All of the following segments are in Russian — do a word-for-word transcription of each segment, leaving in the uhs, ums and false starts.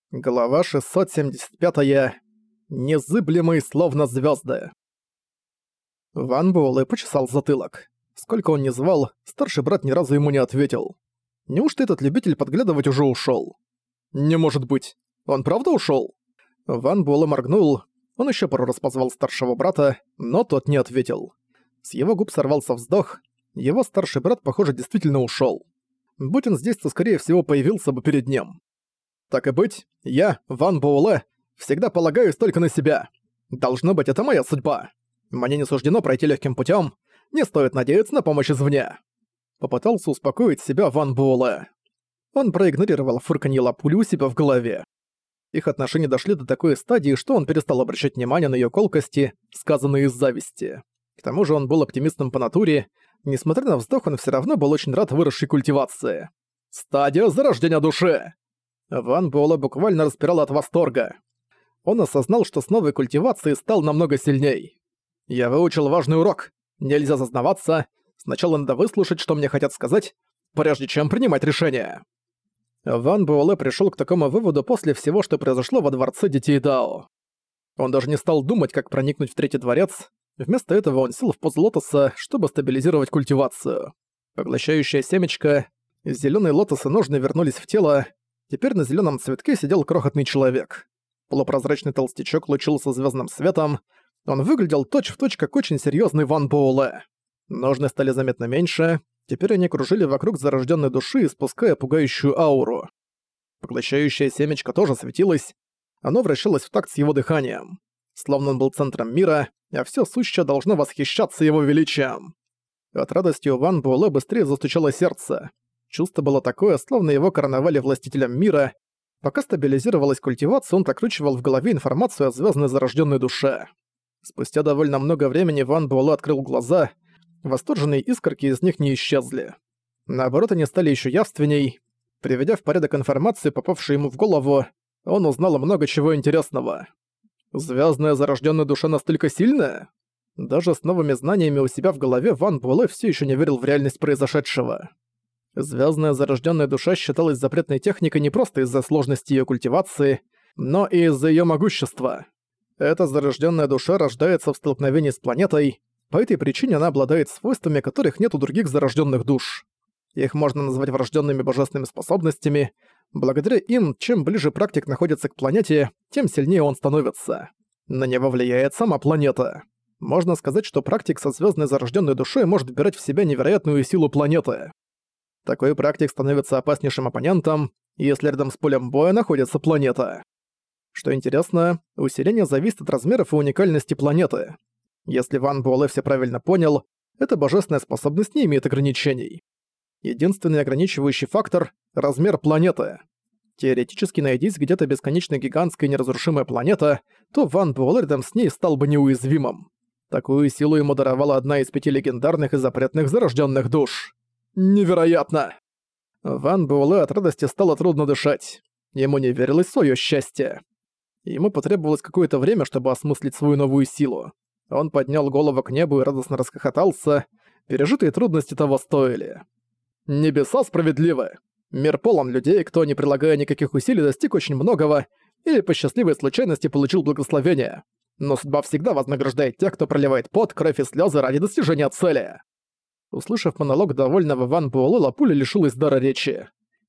Глава шестьсот семьдесят пять. Незыблемый словно звезды. Ван Буэлэ почесал затылок. Сколько он ни звал, старший брат ни разу ему не ответил. Неужто этот любитель подглядывать уже ушел? Не может быть. Он правда ушел? Ван Буэлэ моргнул. Он еще пару раз позвал старшего брата, но тот не ответил. С его губ сорвался вздох. Его старший брат, похоже, действительно ушел. Будь он здесь, то, скорее всего, появился бы перед ним. Так и быть, я, Ван Буэлэ, всегда полагаюсь только на себя. Должно быть, это моя судьба. Мне не суждено пройти легким путем. Не стоит надеяться на помощь извне. Попытался успокоить себя Ван Буэлэ. Он проигнорировал фырканье лапули у себя в голове. Их отношения дошли до такой стадии, что он перестал обращать внимание на её колкости, сказанные из зависти. К тому же он был оптимистом по натуре. Несмотря на вздох, он всё равно был очень рад выросшей культивации. Стадия зарождения души! Ван Буэлэ буквально распирал от восторга. Он осознал, что с новой культивацией стал намного сильней. «Я выучил важный урок. Нельзя зазнаваться. Сначала надо выслушать, что мне хотят сказать, прежде чем принимать решение». Ван Буэлэ пришёл к такому выводу после всего, что произошло во дворце Детей Дао. Он даже не стал думать, как проникнуть в Третий дворец. Вместо этого он сел в позу лотоса, чтобы стабилизировать культивацию. Поглощающее семечко, зелёные лотосы ножны вернулись в тело. Теперь на зелёном цветке сидел крохотный человек. Полупрозрачный толстячок лучился звёздным светом. Он выглядел точь-в-точь, как очень серьёзный Ван Буэлэ. Ножны стали заметно меньше. Теперь они кружили вокруг зарождённой души, испуская пугающую ауру. Поглощающее семечко тоже светилось. Оно вращалось в такт с его дыханием. Словно он был центром мира, а всё сущее должно восхищаться его величием. От радости у Ван Буэлэ быстрее застучало сердце. Чувство было такое, словно его короновали властителем мира. Пока стабилизировалась культивация, он прокручивал в голове информацию о звездной зарожденной душе. Спустя довольно много времени Ван Буэлэ открыл глаза. Восторженные искорки из них не исчезли. Наоборот, они стали еще явственней. Приведя в порядок информацию, попавшую ему в голову, он узнал много чего интересного. Звездная зарожденная душа настолько сильная? Даже с новыми знаниями у себя в голове Ван Буэлэ все еще не верил в реальность произошедшего. Звездная зарожденная душа считалась запретной техникой не просто из-за сложности ее культивации, но и из-за ее могущества. Эта зарожденная душа рождается в столкновении с планетой, по этой причине она обладает свойствами, которых нет у других зарожденных душ. Их можно назвать врожденными божественными способностями. Благодаря им, чем ближе практик находится к планете, тем сильнее он становится. На него влияет сама планета. Можно сказать, что практик со звездной зарожденной душой может вбирать в себя невероятную силу планеты. Такой практик становится опаснейшим оппонентом, если рядом с полем боя находится планета. Что интересно, усиление зависит от размеров и уникальности планеты. Если Ван Буэлэ все правильно понял, эта божественная способность не имеет ограничений. Единственный ограничивающий фактор — размер планеты. Теоретически, найдись где-то бесконечно гигантская неразрушимая планета, то Ван Буэлэ рядом с ней стал бы неуязвимым. Такую силу ему даровала одна из пяти легендарных и запретных зарожденных душ. Невероятно! Ван Буэлэ от радости стало трудно дышать. Ему не верилось в своё счастье. Ему потребовалось какое-то время, чтобы осмыслить свою новую силу. Он поднял голову к небу и радостно расхохотался. Пережитые трудности того стоили. Небеса справедливы. Мир полон людей, кто, не прилагая никаких усилий, достиг очень многого или по счастливой случайности получил благословение. Но судьба всегда вознаграждает тех, кто проливает пот, кровь и слёзы ради достижения цели. Услышав монолог довольного Ван Буэлэ, Лапуля лишилась дара речи.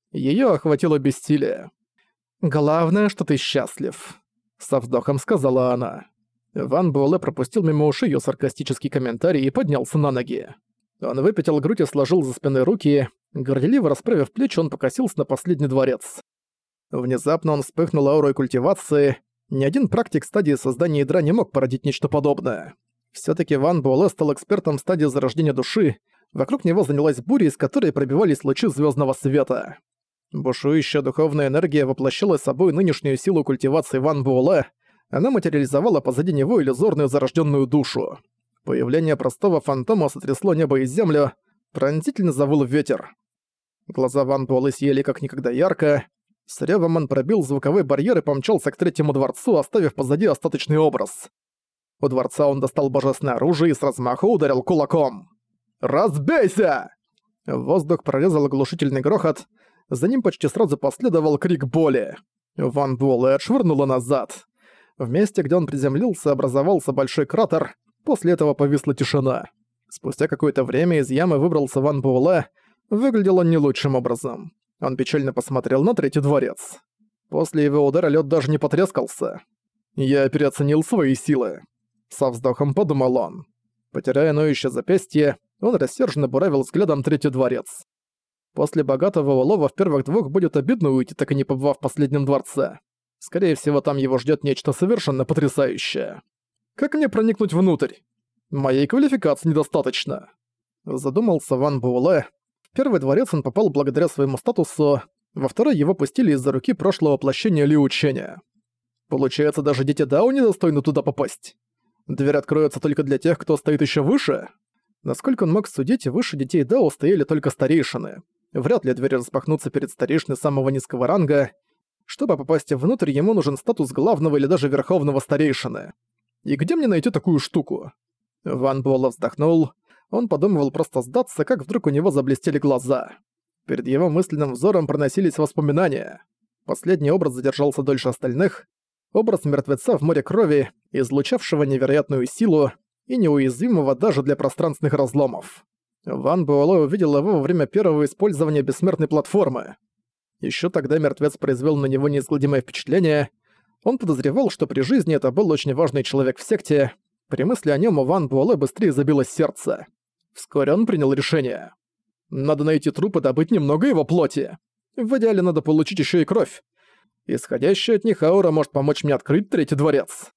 Её охватило бессилие. «Главное, что ты счастлив», — со вздохом сказала она. Ван Буэлэ пропустил мимо ушей её саркастический комментарий и поднялся на ноги. Он выпятил грудь и сложил за спиной руки. Горделиво расправив плечи, он покосился на последний дворец. Внезапно он вспыхнул аурой культивации. Ни один практик стадии создания ядра не мог породить нечто подобное. Всё-таки Ван Буэлэ стал экспертом стадии зарождения души. Вокруг него занялась буря, из которой пробивались лучи звёздного света. Бушующая духовная энергия воплощала собой нынешнюю силу культивации Ван Буэлэ. Она материализовала позади него иллюзорную зарожденную душу. Появление простого фантома сотрясло небо и землю, пронзительно завыл ветер. Глаза Ван Буэлэ сияли как никогда ярко. С рёвом он пробил звуковой барьер и помчался к третьему дворцу, оставив позади остаточный образ. У дворца он достал божественное оружие и с размаху ударил кулаком. «Разбейся!» Воздух прорезал оглушительный грохот. За ним почти сразу последовал крик боли. Ван Буэлэ отшвырнуло назад. В месте, где он приземлился, образовался большой кратер, после этого повисла тишина. Спустя какое-то время из ямы выбрался Ван Буэлэ. Выглядел он не лучшим образом. Он печально посмотрел на третий дворец. После его удара лед даже не потрескался. «Я переоценил свои силы», — со вздохом подумал он. Потеряя ноющее запястье, он рассерженно буравил взглядом третий дворец. После богатого улова в первых двух будет обидно уйти, так и не побывав в последнем дворце. Скорее всего, там его ждет нечто совершенно потрясающее. Как мне проникнуть внутрь? Моей квалификации недостаточно. Задумался Ван Буэлэ. В первый дворец он попал благодаря своему статусу, во второй его пустили из-за руки прошлого воплощения Ли Ученя. Получается, даже дети Дао недостойны туда попасть. Дверь откроется только для тех, кто стоит еще выше. Насколько он мог судить, выше детей Дао стояли только старейшины. Вряд ли двери распахнутся перед старейшиной самого низкого ранга. Чтобы попасть внутрь, ему нужен статус главного или даже верховного старейшины. И где мне найти такую штуку? Ван Буэлэ вздохнул. Он подумывал просто сдаться, как вдруг у него заблестели глаза. Перед его мысленным взором проносились воспоминания. Последний образ задержался дольше остальных. Образ мертвеца в море крови, излучавшего невероятную силу и неуязвимого даже для пространственных разломов. Ван Буэлэ увидел его во время первого использования бессмертной платформы. Ещё тогда мертвец произвел на него неизгладимое впечатление. Он подозревал, что при жизни это был очень важный человек в секте. При мысли о нём у Ван Буэлэ быстрее забилось сердце. Вскоре он принял решение. Надо найти труп и добыть немного его плоти. В идеале надо получить ещё и кровь. Исходящая от них аура может помочь мне открыть третий дворец.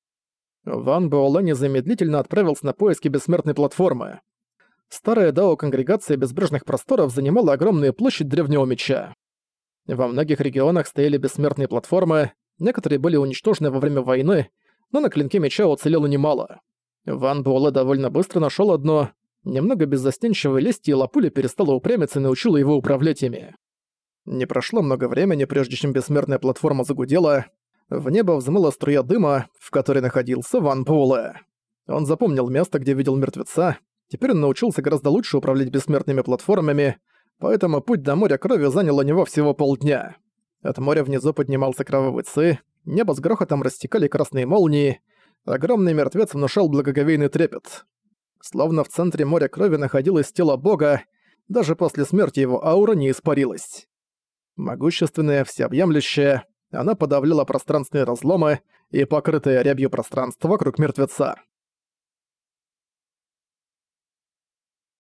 Ван Буэлэ незамедлительно отправился на поиски бессмертной платформы. Старая дао-конгрегация Безбрежных Просторов занимала огромную площадь Древнего Меча. Во многих регионах стояли бессмертные платформы, некоторые были уничтожены во время войны, но на Клинке Меча уцелело немало. Ван Буэлэ довольно быстро нашёл одно, немного беззастенчивой лести, и Лапуля перестала упрямиться и научила его управлять ими. Не прошло много времени, прежде чем бессмертная платформа загудела. В небо взмыла струя дыма, в которой находился Ван Буэлэ. Он запомнил место, где видел мертвеца. Теперь он научился гораздо лучше управлять бессмертными платформами, поэтому путь до моря крови занял у него всего полдня. От моря внизу поднимался кровавый Ци, небо с грохотом растекали красные молнии, огромный мертвец внушал благоговейный трепет. Словно в центре моря крови находилось тело бога, даже после смерти его аура не испарилась. Могущественная, всеобъемлющая, она подавляла пространственные разломы и покрытое рябью пространство вокруг мертвеца.